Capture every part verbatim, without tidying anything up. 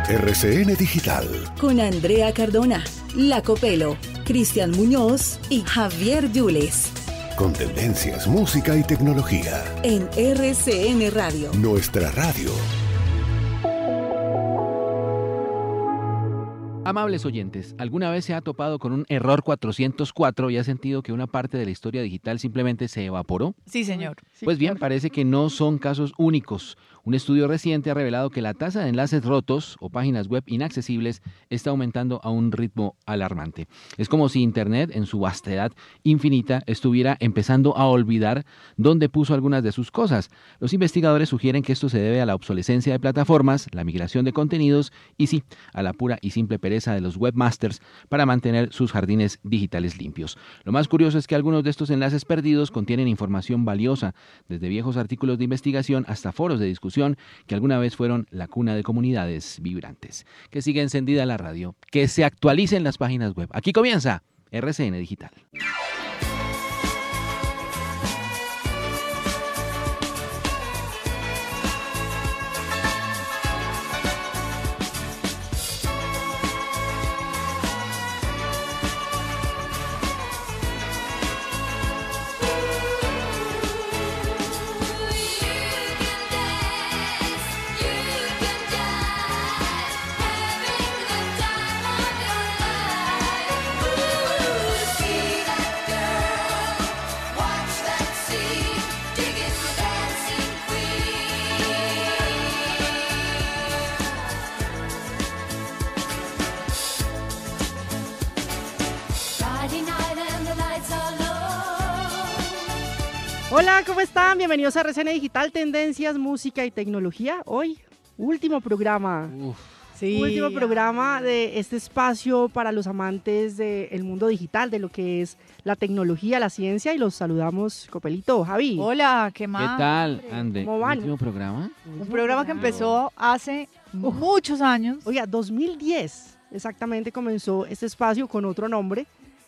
R C N Digital. Con Andrea Cardona, Laco Pelo, Cristian Muñoz y Javier Yules. Con tendencias, música y tecnología. En R C N Radio. Nuestra radio. Amables oyentes, ¿alguna vez se ha topado con un error cuatrocientos cuatro y ha sentido que una parte de la historia digital simplemente se evaporó? Sí, señor. Pues bien, parece que no son casos únicos. Un estudio reciente ha revelado que la tasa de enlaces rotos o páginas web inaccesibles está aumentando a un ritmo alarmante. Es como si Internet, en su vastedad infinita, estuviera empezando a olvidar dónde puso algunas de sus cosas. Los investigadores sugieren que esto se debe a la obsolescencia de plataformas, la migración de contenidos y sí, a la pura y simple pereza de los webmasters para mantener sus jardines digitales limpios. Lo más curioso es que algunos de estos enlaces perdidos contienen información valiosa, desde viejos artículos de investigación hasta foros de discusión que alguna vez fueron la cuna de comunidades vibrantes. Que siga encendida la radio, que se actualicen las páginas web. Aquí comienza R C N Digital. Hola, ¿cómo están? Bienvenidos a R C N Digital, Tendencias, Música y Tecnología. Hoy, último programa. Uf. Sí. Último programa de este espacio para los amantes del mundo digital, de lo que es la tecnología, la ciencia, y los saludamos, Copelito, Javi. Hola, ¿qué más? ¿Qué tal, Ande? ¿Cómo van? ¿Último programa? Un programa que empezó hace Uf. muchos años. Oiga, dos mil diez exactamente comenzó este espacio con otro nombre,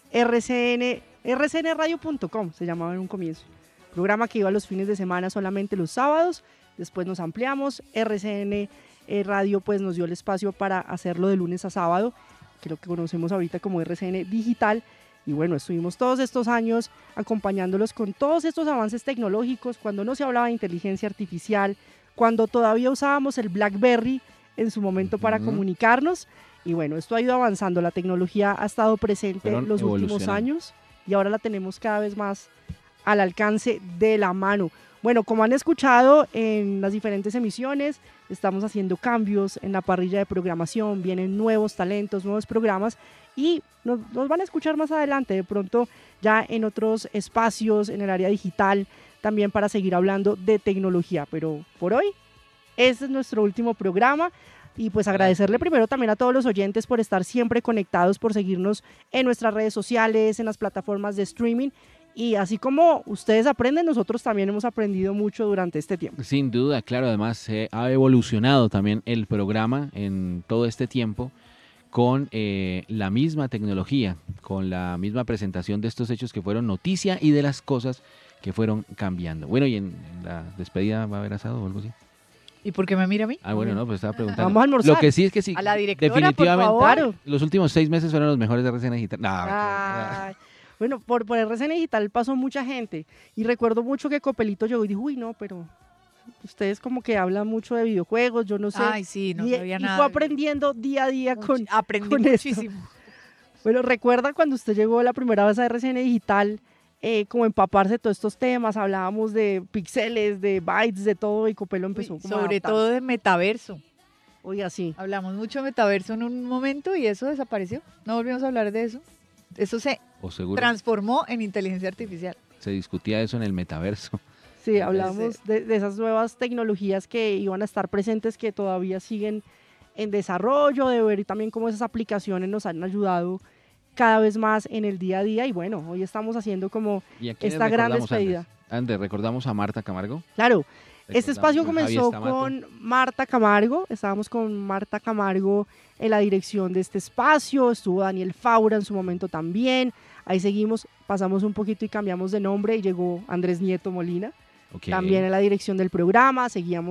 R C N, R C N radio punto com se llamaba en un comienzo. Programa que iba los fines de semana solamente los sábados, después nos ampliamos, R C N Radio pues nos dio el espacio para hacerlo de lunes a sábado, que es lo que conocemos ahorita como R C N Digital, y bueno, estuvimos todos estos años acompañándolos con todos estos avances tecnológicos, cuando no se hablaba de inteligencia artificial, cuando todavía usábamos el BlackBerry en su momento para uh-huh. comunicarnos, y bueno, esto ha ido avanzando, la tecnología ha estado presente en los últimos años, y ahora la tenemos cada vez más al alcance de la mano. Bueno, como han escuchado en las diferentes emisiones, estamos haciendo cambios en la parrilla de programación, vienen nuevos talentos, nuevos programas y nos, nos van a escuchar más adelante, de pronto ya en otros espacios, en el área digital, también para seguir hablando de tecnología, pero por hoy, este es nuestro último programa. Y pues agradecerle primero también a todos los oyentes por estar siempre conectados, por seguirnos en nuestras redes sociales, en las plataformas de streaming. Y así como ustedes aprenden, nosotros también hemos aprendido mucho durante este tiempo. Sin duda, claro, además se eh, ha evolucionado también el programa en todo este tiempo con eh, la misma tecnología, con la misma presentación de estos hechos que fueron noticia y de las cosas que fueron cambiando. Bueno, y en, en la despedida va a haber asado o algo así. ¿Y por qué me mira a mí? Ah, bueno, no, pues estaba preguntando. Vamos a almorzar. Lo que sí es que sí, a la directora, definitivamente, por favor. Los últimos seis meses fueron los mejores de R C N Digital. No, Ay, bueno, por, por R C N Digital pasó mucha gente y recuerdo mucho que Copelito llegó y dijo, uy, no, pero ustedes como que hablan mucho de videojuegos, yo no sé. Ay, sí, no y, sabía y nada. Y fue aprendiendo día a día Much, con Aprendí con muchísimo. Esto. Bueno, ¿recuerda cuando usted llegó la primera vez a R C N Digital, eh, como empaparse de todos estos temas? Hablábamos de píxeles, de bytes, de todo, y Copelo empezó Uy, como a sobre adaptarse. todo de metaverso. Oiga, sí. Hablamos mucho de metaverso en un momento y eso desapareció. No volvimos a hablar de eso. Eso se transformó en inteligencia artificial. Se discutía eso en el metaverso. Sí, hablamos de, de esas nuevas tecnologías que iban a estar presentes, que todavía siguen en desarrollo, de ver también cómo esas aplicaciones nos han ayudado cada vez más en el día a día. Y bueno, hoy estamos haciendo como esta gran despedida. Antes, ¿recordamos a Marta Camargo? Claro. Este espacio comenzó con Marta Camargo, estábamos con Marta Camargo en la dirección de este espacio, estuvo Daniel Faura en su momento también, ahí seguimos, pasamos un poquito y cambiamos de nombre y llegó Andrés Nieto Molina, okay. También en la dirección del programa, seguíamos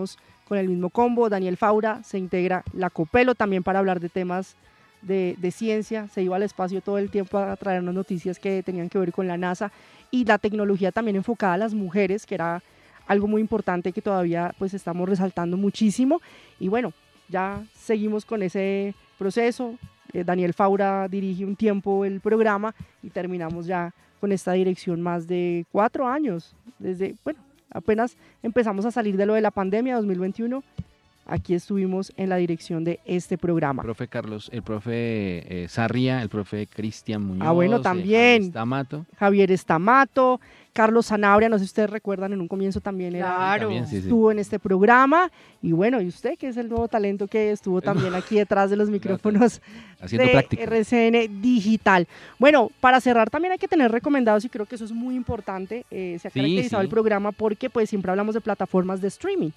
con el mismo combo. Daniel Faura, se integra la Copelo también para hablar de temas de, de ciencia, se iba al espacio todo el tiempo a traernos noticias que tenían que ver con la NASA y la tecnología también enfocada a las mujeres, que era algo muy importante que todavía pues estamos resaltando muchísimo. Y bueno, ya seguimos con ese proceso. eh, Daniel Faura dirige un tiempo el programa y terminamos ya con esta dirección más de cuatro años, desde, bueno, apenas empezamos a salir de lo de la pandemia dos mil veintiuno, aquí estuvimos en la dirección de este programa. El profe Carlos, el profe eh, Sarria, el profe Cristian Muñoz. Ah, bueno, también. Eh, Javier Estamato. Javier Estamato, Carlos Zanabria, no sé si ustedes recuerdan, en un comienzo también era, claro. También, sí, sí. estuvo en este programa. Y bueno, y usted, que es el nuevo talento que estuvo también aquí detrás de los micrófonos Haciendo de práctica. R C N Digital. Bueno, para cerrar también hay que tener recomendados y creo que eso es muy importante. Eh, se ha Sí, caracterizado sí. el programa porque pues siempre hablamos de plataformas de streaming.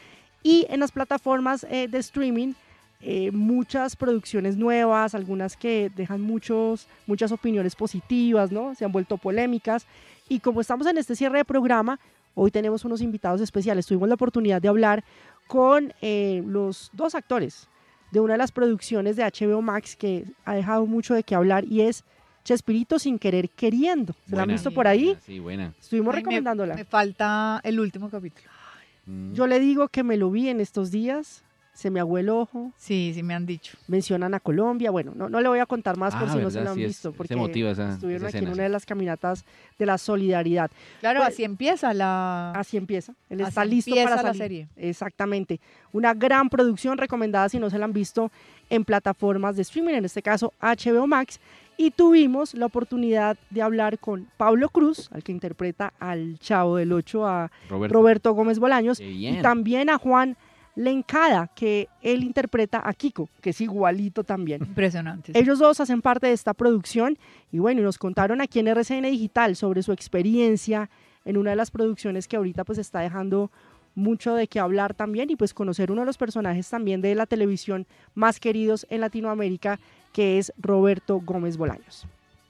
Y en las plataformas eh, de streaming, eh, muchas producciones nuevas, algunas que dejan muchos, muchas opiniones positivas, ¿no? Se han vuelto polémicas. Y como estamos en este cierre de programa, hoy tenemos unos invitados especiales. Tuvimos la oportunidad de hablar con eh, los dos actores de una de las producciones de H B O Max que ha dejado mucho de qué hablar y es Chespirito sin querer queriendo. ¿Se la han Buena. visto por ahí? Sí, buena. Estuvimos Ay, me- recomendándola. Me falta el último capítulo. Mm. Yo le digo que me lo vi en estos días, se me aguó el ojo, Sí, sí me han dicho. mencionan a Colombia, bueno, no, no le voy a contar más por Ah, si no se verdad, lo han sí, es- visto, es porque emotiva esa- estuvieron esa aquí en escena, una sí. de las caminatas de la solidaridad. Claro, Pues- así empieza la... Así empieza, él Así está listo empieza para la salir. serie. Exactamente, una gran producción recomendada si no se la han visto en plataformas de streaming, en este caso H B O Max, y tuvimos la oportunidad de hablar con Pablo Cruz, al que interpreta al Chavo del Ocho, a Roberto. Roberto Gómez Bolaños, Qué y bien. también a Juan Lencada, que él interpreta a Kiko, que es igualito también. Impresionante. sí. Ellos dos hacen parte de esta producción y bueno, y nos contaron aquí en R C N Digital sobre su experiencia en una de las producciones que ahorita pues está dejando mucho de qué hablar también y pues conocer uno de los personajes también de la televisión más queridos en Latinoamérica, que es Roberto Gómez Bolaños.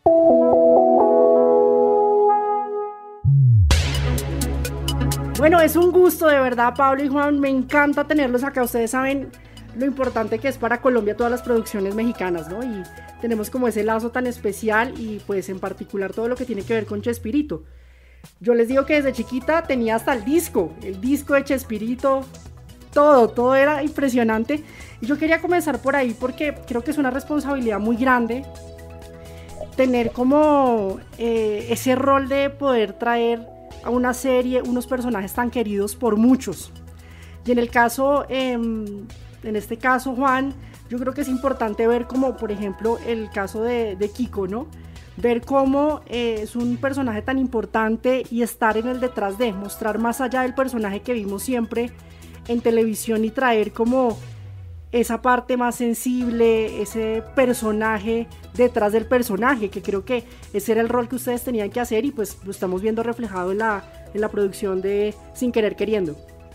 Bueno, es un gusto de verdad, Pablo y Juan, me encanta tenerlos acá. Ustedes saben lo importante que es para Colombia todas las producciones mexicanas, ¿no? Y tenemos como ese lazo tan especial y pues en particular todo lo que tiene que ver con Chespirito. Yo les digo que desde chiquita tenía hasta el disco, el disco de Chespirito, todo, todo era impresionante. Y yo quería comenzar por ahí porque creo que es una responsabilidad muy grande tener como eh, ese rol de poder traer a una serie unos personajes tan queridos por muchos. Y en el caso, eh, en este caso, Juan, yo creo que es importante ver como, por ejemplo, el caso de, de Kiko, ¿no? Ver cómo eh, es un personaje tan importante y estar en el detrás de, mostrar más allá del personaje que vimos siempre en televisión y traer como esa parte más sensible, ese personaje detrás del personaje, que creo que ese era el rol que ustedes tenían que hacer y pues lo estamos viendo reflejado en la, en la producción de Sin Querer Queriendo.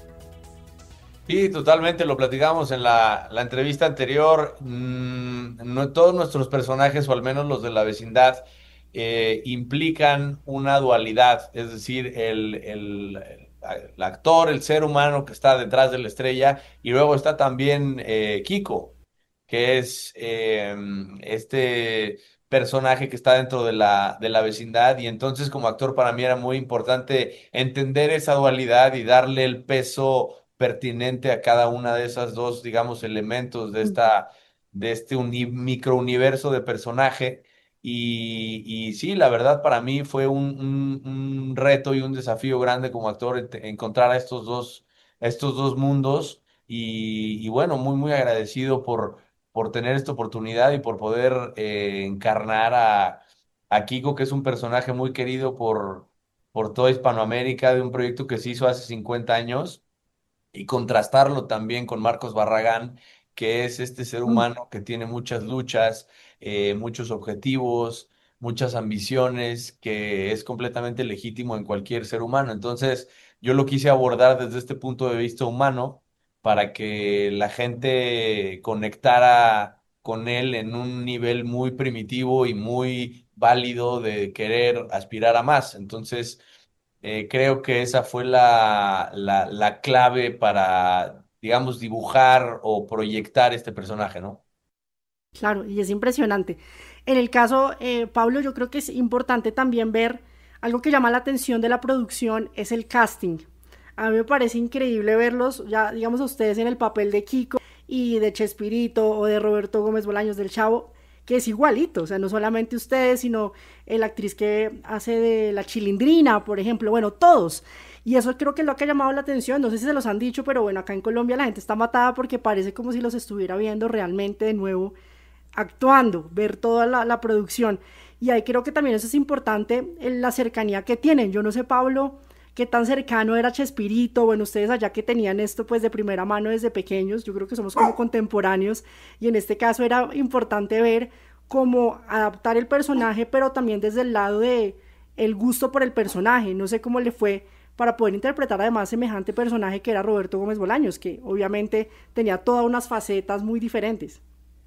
Sí, totalmente, lo platicamos en la, la entrevista anterior. Mm, no, todos nuestros personajes, o al menos los de la vecindad, eh, implican una dualidad, es decir, el, el, el actor, el ser humano que está detrás de la estrella, y luego está también eh, Kiko, que es eh, este personaje que está dentro de la, de la vecindad, y entonces como actor para mí era muy importante entender esa dualidad y darle el peso pertinente a cada una de esas dos, digamos, elementos de esta, de este uni- microuniverso de personaje. Y, y sí, la verdad para mí fue un, un- un reto y un desafío grande como actor ent- encontrar a estos dos, a estos dos mundos. Y, y bueno, muy, muy agradecido por, por tener esta oportunidad y por poder eh, encarnar a, a Kiko, que es un personaje muy querido por, por toda Hispanoamérica, de un proyecto que se hizo hace cincuenta años, y contrastarlo también con Marcos Barragán, que es este ser humano que tiene muchas luchas, eh, muchos objetivos, muchas ambiciones, que es completamente legítimo en cualquier ser humano. Entonces, yo lo quise abordar desde este punto de vista humano para que la gente conectara con él en un nivel muy primitivo y muy válido de querer aspirar a más. Entonces, eh, creo que esa fue la, la, la clave para digamos, dibujar o proyectar este personaje, ¿no? Claro, y es impresionante. En el caso, eh, Pablo, yo creo que es importante también ver algo que llama la atención de la producción, es el casting. A mí me parece increíble verlos, ya digamos a ustedes en el papel de Kiko y de Chespirito o de Roberto Gómez Bolaños del Chavo, que es igualito, o sea, no solamente ustedes, sino la actriz que hace de la Chilindrina, por ejemplo, bueno, todos. Y eso creo que es lo que ha llamado la atención, no sé si se los han dicho, pero bueno, acá en Colombia la gente está matada porque parece como si los estuviera viendo realmente de nuevo actuando, ver toda la, la producción. Y ahí creo que también eso es importante, la cercanía que tienen. Yo no sé, Pablo, qué tan cercano era Chespirito, bueno, ustedes allá que tenían esto pues de primera mano desde pequeños, yo creo que somos como contemporáneos, y en este caso era importante ver cómo adaptar el personaje, pero también desde el lado de el gusto por el personaje. No sé cómo le fue para poder interpretar además semejante personaje que era Roberto Gómez Bolaños, que obviamente tenía todas unas facetas muy diferentes.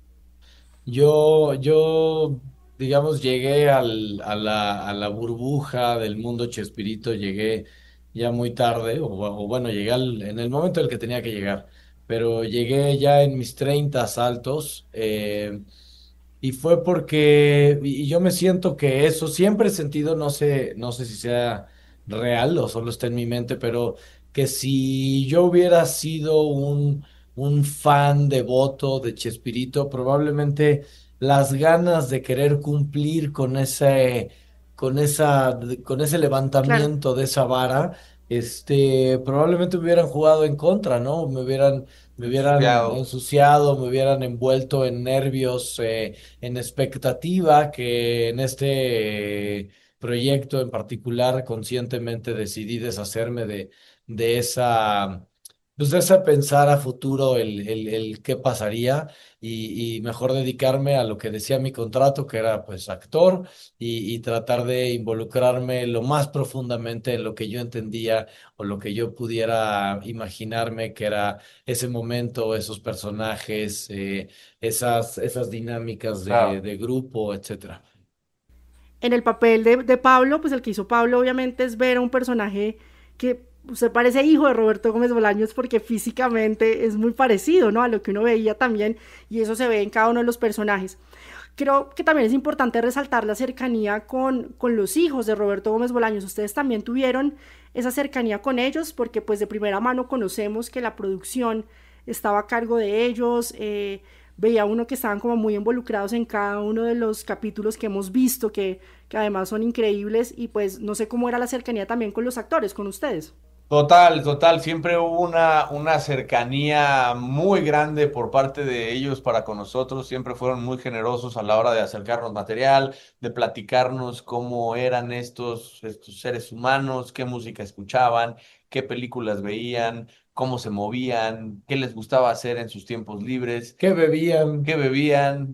Yo, yo, digamos, llegué al, a la, a la burbuja del mundo Chespirito, llegué ya muy tarde, o, o bueno, llegué al- en el momento en el que tenía que llegar, pero llegué ya en mis treinta altos, eh, y fue porque, y y yo me siento que eso siempre he sentido, no sé, no sé si sea real o solo está en mi mente, pero que si yo hubiera sido un, un fan devoto de Chespirito, probablemente las ganas de querer cumplir con ese, con esa, con ese Claro. levantamiento de esa vara, este, probablemente me hubieran jugado en contra, ¿no? Me hubieran, me hubieran Ensuciado. ensuciado, me hubieran envuelto en nervios, eh, en expectativa, que en este proyecto en particular conscientemente decidí deshacerme de, de esa, pues de ese pensar a futuro, el, el, el qué pasaría, y, y mejor dedicarme a lo que decía mi contrato, que era pues actor, y, y tratar de involucrarme lo más profundamente en lo que yo entendía o lo que yo pudiera imaginarme que era ese momento, esos personajes, eh, esas, esas dinámicas de, Claro. de grupo, etcétera. En el papel de, de Pablo, pues el que hizo Pablo obviamente es ver a un personaje que usted parece hijo de Roberto Gómez Bolaños porque físicamente es muy parecido, ¿no? A lo que uno veía también, y eso se ve en cada uno de los personajes. Creo que también es importante resaltar la cercanía con, con los hijos de Roberto Gómez Bolaños. Ustedes también tuvieron esa cercanía con ellos porque pues de primera mano conocemos que la producción estaba a cargo de ellos, eh, veía uno que estaban como muy involucrados en cada uno de los capítulos que hemos visto, que, que además son increíbles, y pues no sé cómo era la cercanía también con los actores, con ustedes. Total, total, siempre hubo una, una cercanía muy grande por parte de ellos para con nosotros, siempre fueron muy generosos a la hora de acercarnos material, de platicarnos cómo eran estos, estos seres humanos, qué música escuchaban, qué películas veían, cómo se movían, qué les gustaba hacer en sus tiempos libres, qué bebían, qué bebían.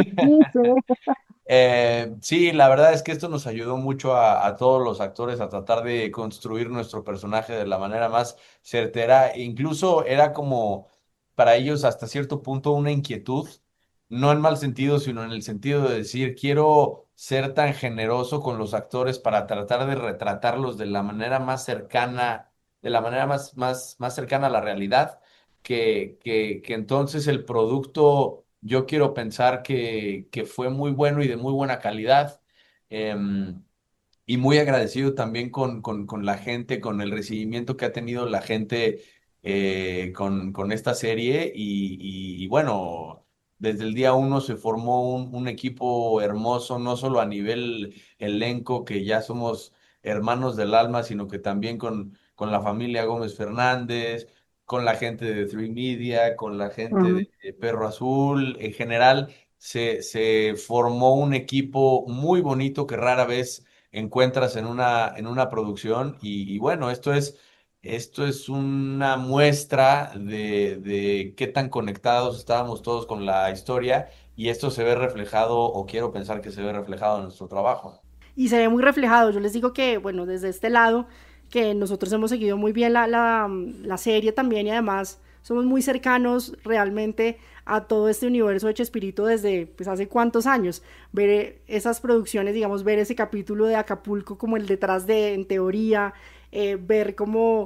Eh, sí, la verdad es que esto nos ayudó mucho a, a todos los actores a tratar de construir nuestro personaje de la manera más certera. E incluso era como para ellos hasta cierto punto una inquietud, no en mal sentido, sino en el sentido de decir, quiero ser tan generoso con los actores para tratar de retratarlos de la manera más cercana, de la manera más, más, más cercana a la realidad, que, que, que entonces el producto yo quiero pensar que, que fue muy bueno y de muy buena calidad. em, y muy agradecido también con, con, con la gente, con el recibimiento que ha tenido la gente, eh, con, con esta serie. Y, y- y bueno, desde el día uno se formó un, un equipo hermoso, no solo a nivel elenco, que ya somos hermanos del alma, sino que también con, con la familia Gómez Fernández, con la gente de Three Media, con la gente Ujú. de, de Perro Azul. En general, se, se formó un equipo muy bonito que rara vez encuentras en una, en una producción. Y, y bueno, esto es, esto es una muestra de, de qué tan conectados estábamos todos con la historia, y esto se ve reflejado, o quiero pensar que se ve reflejado en nuestro trabajo. Y se ve muy reflejado. Yo les digo que, bueno, desde este lado, que nosotros hemos seguido muy bien la, la, la serie también, y además somos muy cercanos realmente a todo este universo de Chespirito desde pues hace cuántos años. Ver esas producciones, digamos, ver ese capítulo de Acapulco como el detrás de, en teoría, eh, ver cómo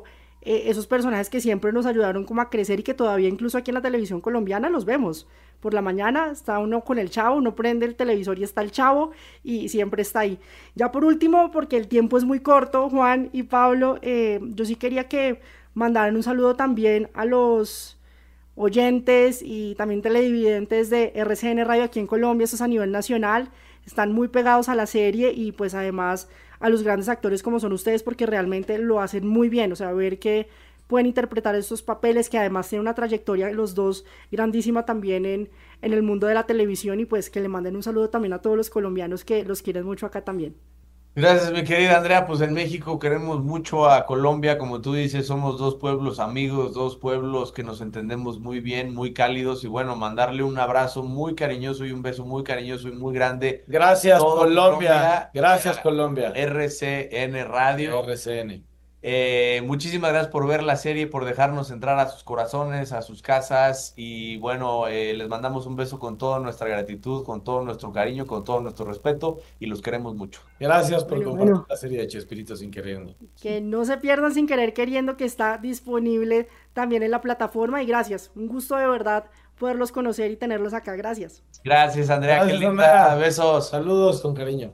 eh, esos personajes que siempre nos ayudaron como a crecer y que todavía incluso aquí en la televisión colombiana los vemos. Por la mañana está uno con el Chavo, uno prende el televisor y está el Chavo y siempre está ahí. Ya por último, porque el tiempo es muy corto, Juan y Pablo, eh, yo sí quería que mandaran un saludo también a los oyentes y también televidentes de R C N Radio aquí en Colombia, eso es a nivel nacional, están muy pegados a la serie y pues además a los grandes actores como son ustedes porque realmente lo hacen muy bien, o sea, ver que pueden interpretar estos papeles que además tienen una trayectoria los dos grandísima también en, en el mundo de la televisión y pues que le manden un saludo también a todos los colombianos que los quieren mucho acá también. Gracias, mi querida Andrea. Pues en México queremos mucho a Colombia, como tú dices, somos dos pueblos amigos, dos pueblos que nos entendemos muy bien, muy cálidos y bueno, mandarle un abrazo muy cariñoso y un beso muy cariñoso y muy grande. Gracias, Colombia. Colombia. Gracias, Colombia. R C N Radio. R C N. Eh, muchísimas gracias por ver la serie, por dejarnos entrar a sus corazones, a sus casas y bueno, eh, les mandamos un beso con toda nuestra gratitud, con todo nuestro cariño, con todo nuestro respeto y los queremos mucho. Gracias por bueno, compartir bueno. la serie de Chespirito Sin Queriendo. Que no se pierdan Sin Querer Queriendo, que está disponible también en la plataforma y gracias, un gusto de verdad poderlos conocer y tenerlos acá, gracias. Gracias, Andrea, Gracias, qué linda, Andrea. Besos. Saludos con cariño.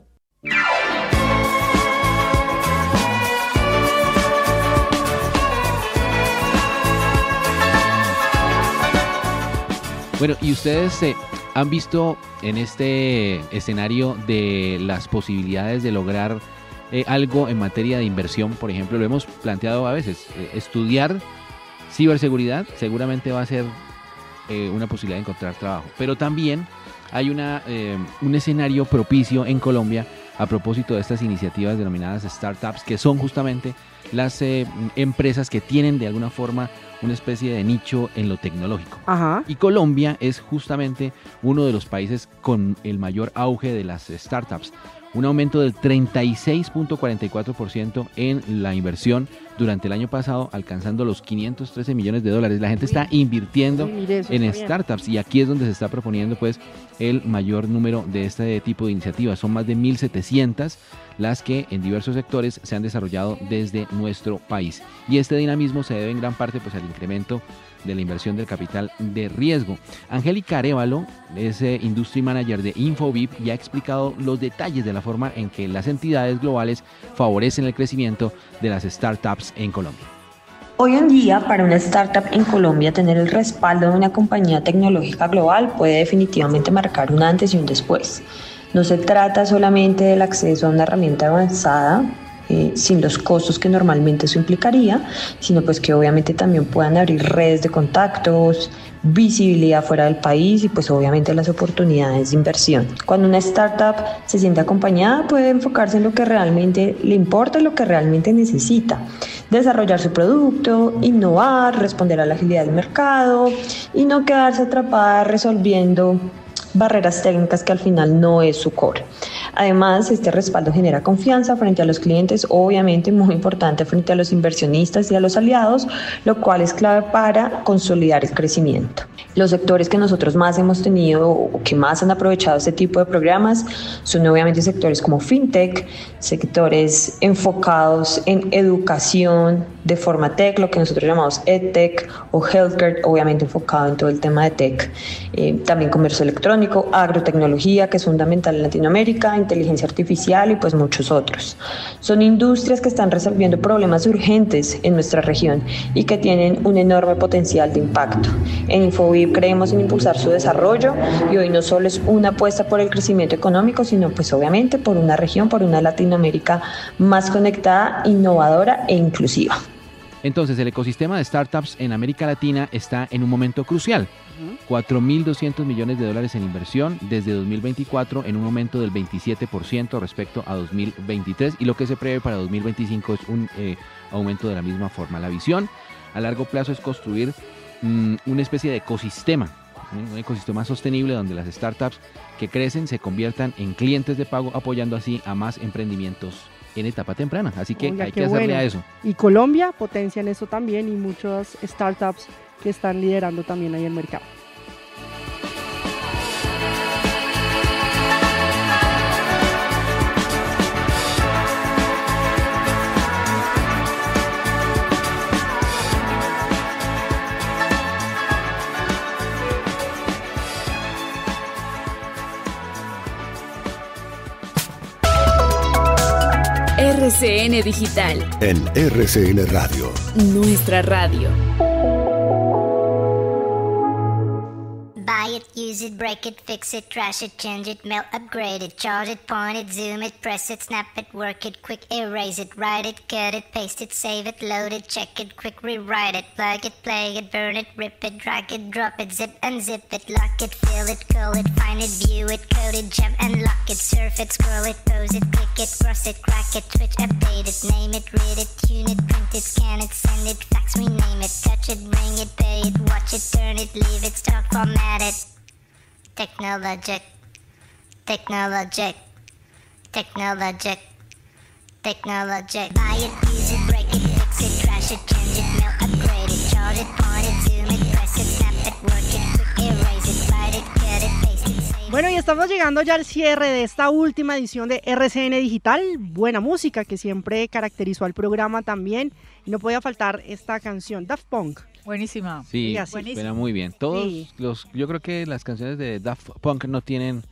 Bueno, y ustedes eh, han visto en este escenario de las posibilidades de lograr eh, algo en materia de inversión, por ejemplo, lo hemos planteado a veces, eh, estudiar ciberseguridad seguramente va a ser eh, una posibilidad de encontrar trabajo, pero también hay una, eh, un escenario propicio en Colombia a propósito de estas iniciativas denominadas startups, que son justamente las eh, empresas que tienen de alguna forma una especie de nicho en lo tecnológico. Ajá. Y Colombia es justamente uno de los países con el mayor auge de las startups. Un aumento del treinta y seis punto cuarenta y cuatro por ciento en la inversión durante el año pasado, alcanzando los quinientos trece millones de dólares. La gente está invirtiendo Sí, mire, eso en está bien. startups y aquí es donde se está proponiendo pues el mayor número de este tipo de iniciativas. Son más de mil setecientas las que en diversos sectores se han desarrollado desde nuestro país. Y este dinamismo se debe en gran parte pues al incremento de la inversión del capital de riesgo. Angélica Arévalo es eh, Industry Manager de Infobip y ha explicado los detalles de la forma en que las entidades globales favorecen el crecimiento de las startups en Colombia. Hoy en día, para una startup en Colombia, tener el respaldo de una compañía tecnológica global puede definitivamente marcar un antes y un después. No se trata solamente del acceso a una herramienta avanzada, Eh, sin los costos que normalmente eso implicaría, sino pues que obviamente también puedan abrir redes de contactos, visibilidad fuera del país y pues obviamente las oportunidades de inversión. Cuando una startup se siente acompañada, puede enfocarse en lo que realmente le importa y lo que realmente necesita. Desarrollar su producto, innovar, responder a la agilidad del mercado y no quedarse atrapada resolviendo barreras técnicas que al final no es su core. Además, este respaldo genera confianza frente a los clientes, obviamente muy importante frente a los inversionistas y a los aliados, lo cual es clave para consolidar el crecimiento. Los sectores que nosotros más hemos tenido o que más han aprovechado este tipo de programas son obviamente sectores como fintech, sectores enfocados en educación de forma tech, lo que nosotros llamamos edtech o healthcare, obviamente enfocado en todo el tema de tech, eh, también comercio electrónico, agrotecnología, que es fundamental en Latinoamérica, inteligencia artificial y pues muchos otros. Son industrias que están resolviendo problemas urgentes en nuestra región y que tienen un enorme potencial de impacto. En Infobip creemos en impulsar su desarrollo y hoy no solo es una apuesta por el crecimiento económico, sino pues obviamente por una región, por una Latinoamérica más conectada, innovadora e inclusiva. Entonces, el ecosistema de startups en América Latina está en un momento crucial. cuatro mil doscientos millones de dólares en inversión desde dos mil veinticuatro, en un aumento del veintisiete por ciento respecto a dos mil veintitrés, y lo que se prevé para dos mil veinticinco es un eh, aumento de la misma forma. La visión a largo plazo es construir mmm, una especie de ecosistema, un ecosistema sostenible donde las startups que crecen se conviertan en clientes de pago, apoyando así a más emprendimientos en etapa temprana. Así que Oiga, hay qué que hacerle bueno. a eso. Y Colombia potencia en eso también y muchas startups que están liderando también ahí el mercado. C N Digital. En R C N Radio. Nuestra radio. Buy it, use it, break it, fix it, trash it, change it, melt, upgrade it, charge it, point it, zoom it, press it, snap it, work it, quick erase it, write it, cut it, paste it, save it, load it, check it, quick rewrite it, plug it, play it, burn it, rip it, drag it, drop it, zip unzip it, lock it, fill it, call it, find it, view it, code it, jump and lock it, surf it, scroll it, pose it, click it, cross it, crack it, switch, update it, name it, read it, tune it, print it, scan it, send it, fax, rename it, touch it, bring it, pay it, watch it, turn it, leave it, stock, format it. Technologic, technologic, technologic, technologic. Buy it, use it, break it, fix it, trash it, change it, melt, upgrade it, charge it, point it, zoom it, press it, snap it, work it, quick erase it, write it, cut it, paste it, save it. Bueno, y estamos llegando ya al cierre de esta última edición de R C N Digital. Buena música que siempre caracterizó al programa también. Y no podía faltar esta canción, Daft Punk. Buenísima. Sí, Buenísima. suena muy bien. Todos Sí. los, yo creo que las canciones de Daft Punk no tienen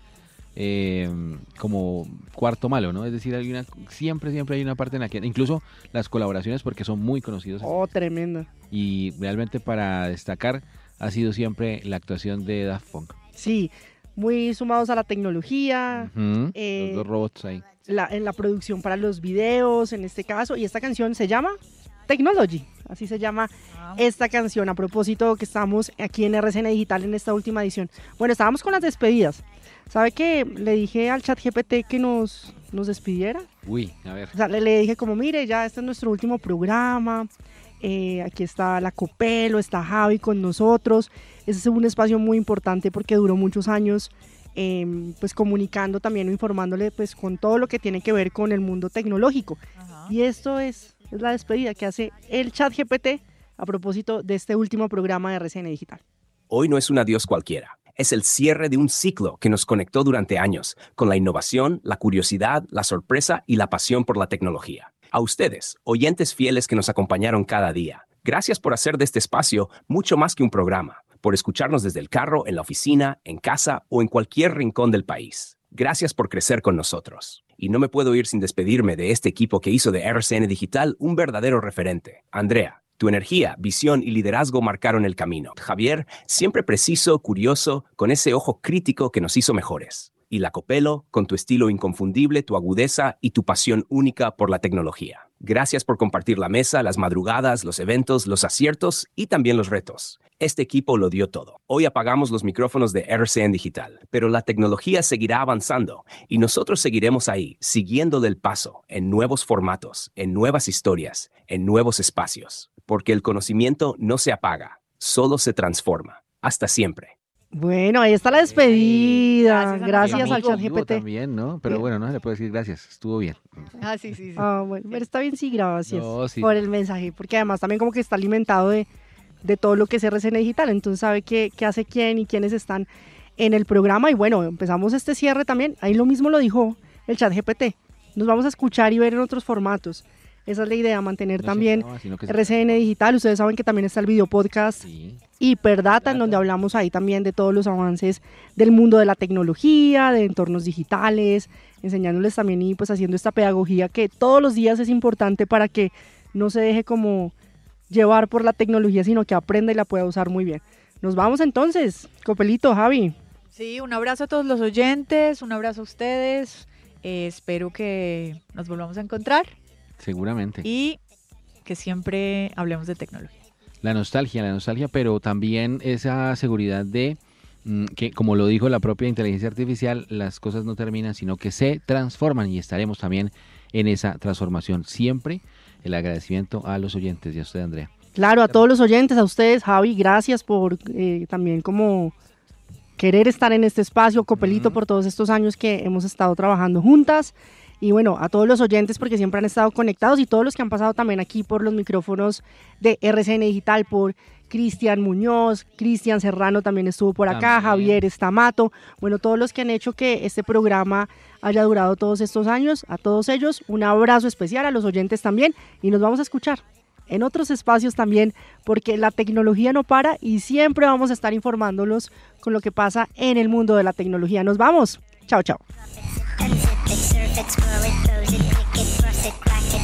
eh, como cuarto malo, ¿no? Es decir, hay una, siempre, siempre hay una parte en la que, incluso las colaboraciones, porque son muy conocidos. Oh, tremenda. Y realmente para destacar ha sido siempre la actuación de Daft Punk. Sí, muy sumados a la tecnología. Uh-huh. eh, Los dos robots ahí. La, en la producción para los videos, en este caso. Y esta canción se llama Technology. Así se llama esta canción, a propósito que estamos aquí en R C N Digital en esta última edición. Bueno, estábamos con las despedidas. ¿Sabe que le dije al chat G P T que nos, nos despidiera? Uy, a ver. O sea, le, le dije como, mire, ya este es nuestro último programa. Eh, aquí está la Copelo, está Javi con nosotros. Ese es un espacio muy importante porque duró muchos años eh, pues comunicando también o informándole pues con todo lo que tiene que ver con el mundo tecnológico. Ajá. Y esto es... es la despedida que hace el chat G P T a propósito de este último programa de R C N Digital. Hoy no es un adiós cualquiera, es el cierre de un ciclo que nos conectó durante años con la innovación, la curiosidad, la sorpresa y la pasión por la tecnología. A ustedes, oyentes fieles que nos acompañaron cada día, gracias por hacer de este espacio mucho más que un programa, por escucharnos desde el carro, en la oficina, en casa o en cualquier rincón del país. Gracias por crecer con nosotros. Y no me puedo ir sin despedirme de este equipo que hizo de R C N Digital un verdadero referente. Andrea, tu energía, visión y liderazgo marcaron el camino. Javier, siempre preciso, curioso, con ese ojo crítico que nos hizo mejores. Y la Copelo, con tu estilo inconfundible, tu agudeza y tu pasión única por la tecnología. Gracias por compartir la mesa, las madrugadas, los eventos, los aciertos y también los retos. Este equipo lo dio todo. Hoy apagamos los micrófonos de R C N Digital, pero la tecnología seguirá avanzando y nosotros seguiremos ahí, siguiéndole el paso, en nuevos formatos, en nuevas historias, en nuevos espacios. Porque el conocimiento no se apaga, solo se transforma. Hasta siempre. Bueno, ahí está la despedida. Gracias, gracias al chat G P T. También, ¿no? Pero bueno, no le puedo decir gracias, estuvo bien. Ah, sí, sí, sí. Ah, bueno, pero está bien, sí, gracias no, sí. por el mensaje, porque además también como que está alimentado de, de todo lo que es R C N Digital, entonces sabe qué, qué hace quién y quiénes están en el programa. Y bueno, empezamos este cierre también, ahí lo mismo lo dijo el chat G P T, nos vamos a escuchar y ver en otros formatos. Esa es la idea, mantener no también no, R C N Digital. Ustedes saben que también está el video podcast sí. Hiperdata, en donde hablamos ahí también de todos los avances del mundo de la tecnología, de entornos digitales, enseñándoles también y pues haciendo esta pedagogía que todos los días es importante para que no se deje como llevar por la tecnología, sino que aprenda y la pueda usar muy bien. Nos vamos entonces, Copelito, Javi. Sí, un abrazo a todos los oyentes, un abrazo a ustedes. Eh, espero que nos volvamos a encontrar. Seguramente. Y que siempre hablemos de tecnología. La nostalgia, la nostalgia, pero también esa seguridad de mmm, que, como lo dijo la propia inteligencia artificial, las cosas no terminan, sino que se transforman y estaremos también en esa transformación. Siempre el agradecimiento a los oyentes y a usted, Andrea. Claro, a todos los oyentes, a ustedes, Javi, gracias por eh, también como querer estar en este espacio, Copelito, mm. por todos estos años que hemos estado trabajando juntas. Y bueno, a todos los oyentes porque siempre han estado conectados y todos los que han pasado también aquí por los micrófonos de R C N Digital, por Cristian Muñoz, Cristian Serrano también estuvo por acá, también. Javier Estamato, bueno, todos los que han hecho que este programa haya durado todos estos años, a todos ellos un abrazo especial, a los oyentes también, y nos vamos a escuchar en otros espacios también, porque la tecnología no para y siempre vamos a estar informándolos con lo que pasa en el mundo de la tecnología. Nos vamos, chao, chao. Surf it, scroll it, pose it, click it, cross it, crack it.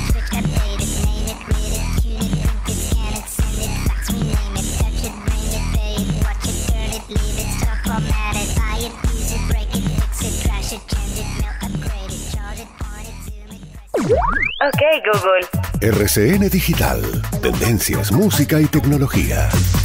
Ok, Google. R C N Digital. Tendencias, música y tecnología.